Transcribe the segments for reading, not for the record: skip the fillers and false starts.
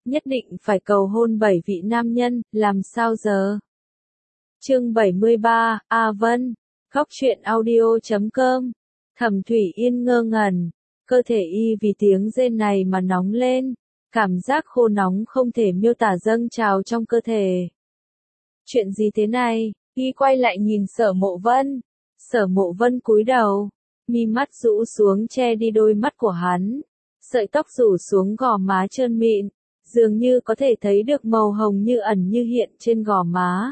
nhất định phải cầu hôn 7 vị nam nhân, làm sao giờ? Chương 73, A Vân, Góc truyện audio.com. Thẩm Thủy Yên ngơ ngẩn, cơ thể y vì tiếng rên này mà nóng lên, cảm giác khô nóng không thể miêu tả dâng trào trong cơ thể. Chuyện gì thế này? Y quay lại nhìn Sở Mộ Vân. Sở Mộ Vân cúi đầu, mi mắt rũ xuống che đi đôi mắt của hắn. Sợi tóc rủ xuống gò má trơn mịn, dường như có thể thấy được màu hồng như ẩn như hiện trên gò má.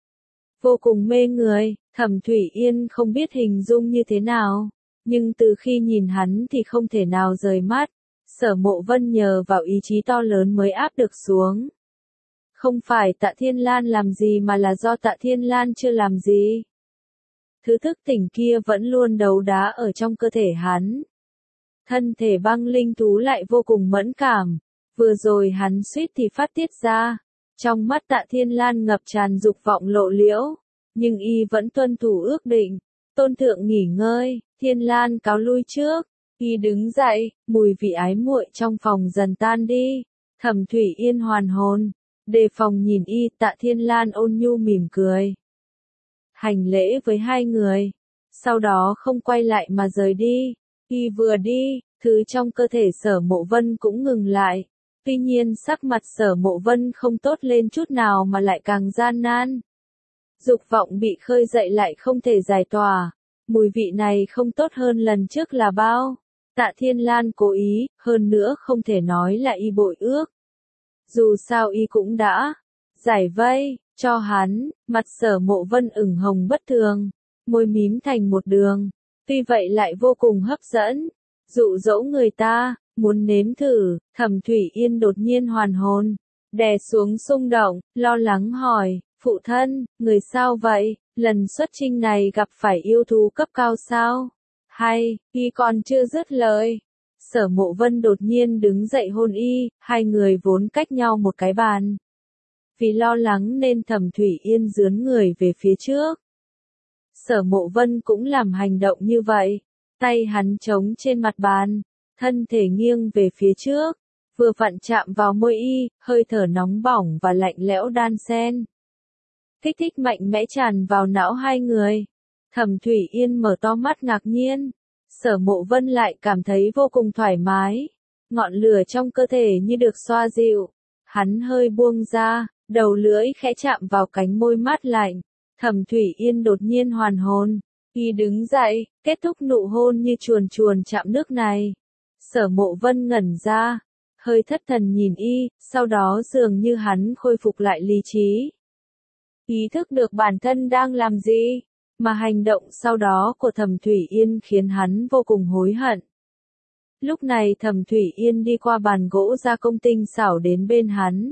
Vô cùng mê người, Thẩm Thủy Yên không biết hình dung như thế nào, nhưng từ khi nhìn hắn thì không thể nào rời mắt. Sở Mộ Vân nhờ vào ý chí to lớn mới áp được xuống. Không phải Tạ Thiên Lan làm gì mà là do Tạ Thiên Lan chưa làm gì. Thứ thức tỉnh kia vẫn luôn đấu đá ở trong cơ thể hắn. Thân thể băng linh thú lại vô cùng mẫn cảm, vừa rồi hắn suýt thì phát tiết ra. Trong mắt Tạ Thiên Lan ngập tràn dục vọng lộ liễu, nhưng y vẫn tuân thủ ước định. Tôn thượng nghỉ ngơi, Thiên Lan cáo lui trước. Y đứng dậy, mùi vị ái muội trong phòng dần tan đi. Thẩm Thủy Yên hoàn hồn, đề phòng nhìn y. Tạ Thiên Lan ôn nhu mỉm cười, hành lễ với hai người, sau đó không quay lại mà rời đi. Y vừa đi, thứ trong cơ thể Sở Mộ Vân cũng ngừng lại. Tuy nhiên sắc mặt Sở Mộ Vân không tốt lên chút nào mà lại càng gian nan. Dục vọng bị khơi dậy lại không thể giải tỏa. Mùi vị này không tốt hơn lần trước là bao. Tạ Thiên Lan cố ý, hơn nữa không thể nói là y bội ước. Dù sao y cũng đã giải vây cho hắn. Mặt Sở Mộ Vân ửng hồng bất thường, môi mím thành một đường, tuy vậy lại vô cùng hấp dẫn, dụ dỗ người ta, muốn nếm thử. Thẩm Thủy Yên đột nhiên hoàn hồn, đè xuống xung động, lo lắng hỏi, phụ thân, người sao vậy, lần xuất chinh này gặp phải yêu thú cấp cao sao? Hay, y còn chưa dứt lời. Sở Mộ Vân đột nhiên đứng dậy hôn y, hai người vốn cách nhau một cái bàn. Vì lo lắng nên Thẩm Thủy Yên dướn người về phía trước. Sở Mộ Vân cũng làm hành động như vậy, tay hắn chống trên mặt bàn, thân thể nghiêng về phía trước, vừa vặn chạm vào môi y, hơi thở nóng bỏng và lạnh lẽo đan xen. Kích thích mạnh mẽ tràn vào não hai người. Thẩm Thủy Yên mở to mắt ngạc nhiên, Sở Mộ Vân lại cảm thấy vô cùng thoải mái, ngọn lửa trong cơ thể như được xoa dịu. Hắn hơi buông ra, đầu lưỡi khẽ chạm vào cánh môi mát lạnh. Thẩm Thủy Yên đột nhiên hoàn hồn, y đứng dậy, kết thúc nụ hôn như chuồn chuồn chạm nước này. Sở Mộ Vân ngẩn ra, hơi thất thần nhìn y, sau đó dường như hắn khôi phục lại lý trí. Ý thức được bản thân đang làm gì, mà hành động sau đó của Thẩm Thủy Yên khiến hắn vô cùng hối hận. Lúc này Thẩm Thủy Yên đi qua bàn gỗ gia công tinh xảo đến bên hắn.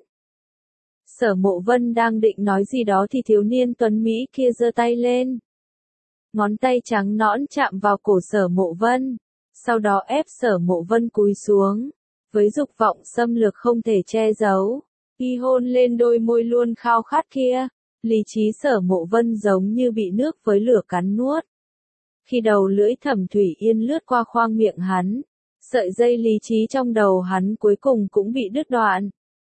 Sở Mộ Vân đang định nói gì đó thì thiếu niên tuấn Mỹ kia giơ tay lên. Ngón tay trắng nõn chạm vào cổ Sở Mộ Vân, sau đó ép Sở Mộ Vân cúi xuống. Với dục vọng xâm lược không thể che giấu, y hôn lên đôi môi luôn khao khát kia. Lý trí Sở Mộ Vân giống như bị nước với lửa cắn nuốt. Khi đầu lưỡi Thẩm Thủy Yên lướt qua khoang miệng hắn, sợi dây lý trí trong đầu hắn cuối cùng cũng bị đứt đoạn.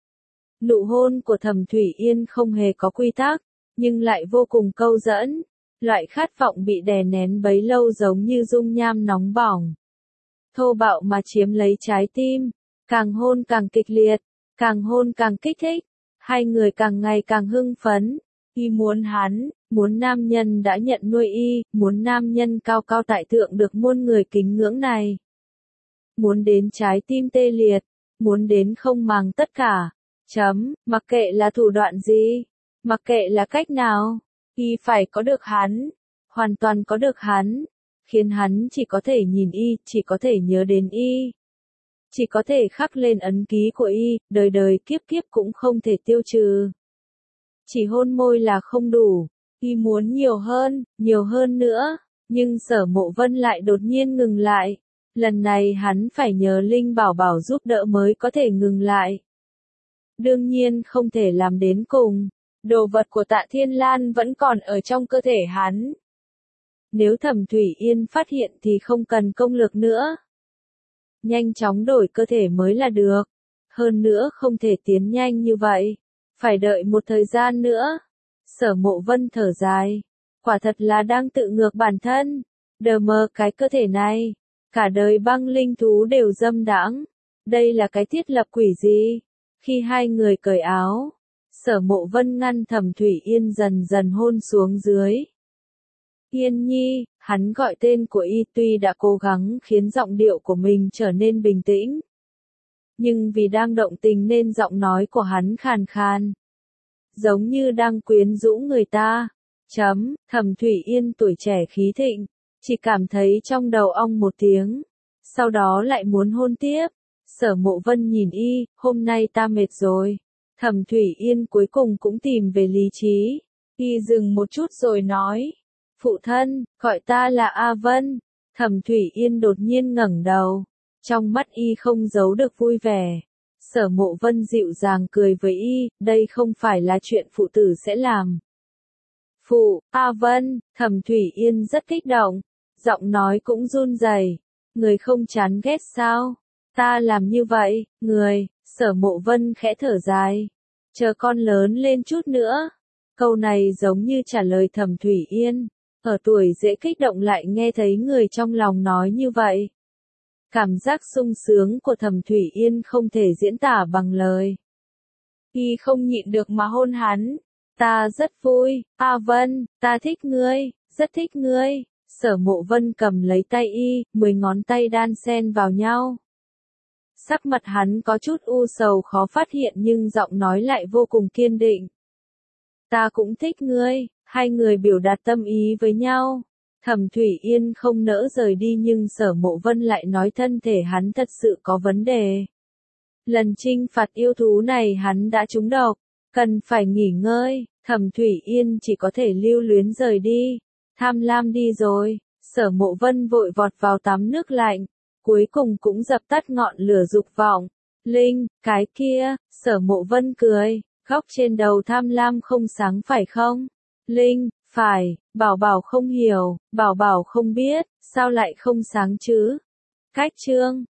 Nụ hôn của Thẩm Thủy Yên không hề có quy tắc, nhưng lại vô cùng câu dẫn. Loại khát vọng bị đè nén bấy lâu giống như dung nham nóng bỏng, thô bạo mà chiếm lấy trái tim. Càng hôn càng kịch liệt, càng hôn càng kích thích. Hai người càng ngày càng hưng phấn. Y muốn hắn, muốn nam nhân đã nhận nuôi y, muốn nam nhân cao cao tại thượng được muôn người kính ngưỡng này. Muốn đến trái tim tê liệt, muốn đến không màng tất cả. Mặc kệ là thủ đoạn gì, mặc kệ là cách nào, y phải có được hắn, hoàn toàn có được hắn, khiến hắn chỉ có thể nhìn y, chỉ có thể nhớ đến y, chỉ có thể khắc lên ấn ký của y, đời đời kiếp kiếp cũng không thể tiêu trừ. Chỉ hôn môi là không đủ, y muốn nhiều hơn nữa, nhưng Sở Mộ Vân lại đột nhiên ngừng lại. Lần này hắn phải nhờ Linh Bảo Bảo giúp đỡ mới có thể ngừng lại. Đương nhiên không thể làm đến cùng, đồ vật của Tạ Thiên Lan vẫn còn ở trong cơ thể hắn. Nếu Thẩm Thủy Yên phát hiện thì không cần công lược nữa. Nhanh chóng đổi cơ thể mới là được. hơn nữa không thể tiến nhanh như vậy, phải đợi một thời gian nữa. Sở Mộ Vân thở dài, quả thật là đang tự ngược bản thân, đờ mờ cái cơ thể này, cả đời băng linh thú đều dâm đãng, đây là cái thiết lập quỷ gì? Khi hai người cởi áo, Sở Mộ Vân ngăn Thẩm Thủy Yên dần dần hôn xuống dưới. Yên Nhi, hắn gọi tên của y tuy đã cố gắng khiến giọng điệu của mình trở nên bình tĩnh, nhưng vì đang động tình nên giọng nói của hắn khàn khàn, giống như đang quyến rũ người ta. Thẩm Thủy Yên tuổi trẻ khí thịnh, chỉ cảm thấy trong đầu ong một tiếng, sau đó lại muốn hôn tiếp. Sở Mộ Vân nhìn y, hôm nay ta mệt rồi. Thẩm Thủy Yên cuối cùng cũng tìm về lý trí. Y dừng một chút rồi nói, phụ thân, gọi ta là A Vân. Thẩm Thủy Yên đột nhiên ngẩng đầu, trong mắt y không giấu được vui vẻ. Sở Mộ Vân dịu dàng cười với y, đây không phải là chuyện phụ tử sẽ làm. Phụ, A Vân, Thẩm Thủy Yên rất kích động, giọng nói cũng run rẩy. Người không chán ghét sao? Ta làm như vậy, người, Sở Mộ Vân khẽ thở dài. Chờ con lớn lên chút nữa. Câu này giống như trả lời Thẩm Thủy Yên. Ở tuổi dễ kích động lại nghe thấy người trong lòng nói như vậy. Cảm giác sung sướng của Thẩm Thủy Yên không thể diễn tả bằng lời. Y không nhịn được mà hôn hắn. Ta rất vui, A Vân, ta thích ngươi, rất thích ngươi. Sở Mộ Vân cầm lấy tay y, 10 ngón tay đan xen vào nhau. Sắc mặt hắn có chút u sầu khó phát hiện nhưng giọng nói lại vô cùng kiên định. Ta cũng thích ngươi, hai người biểu đạt tâm ý với nhau. Thẩm Thủy Yên không nỡ rời đi nhưng Sở Mộ Vân lại nói thân thể hắn thật sự có vấn đề. Lần chinh phạt yêu thú này hắn đã trúng độc, cần phải nghỉ ngơi. Thẩm Thủy Yên chỉ có thể lưu luyến rời đi. Tham lam đi rồi, Sở Mộ Vân vội vọt vào tắm nước lạnh, cuối cùng cũng dập tắt ngọn lửa dục vọng. Linh, cái kia, Sở Mộ Vân cười, góc trên đầu tham lam không sáng phải không? Linh, phải, Bảo Bảo không hiểu, Bảo Bảo không biết, sao lại không sáng chứ? Cách chương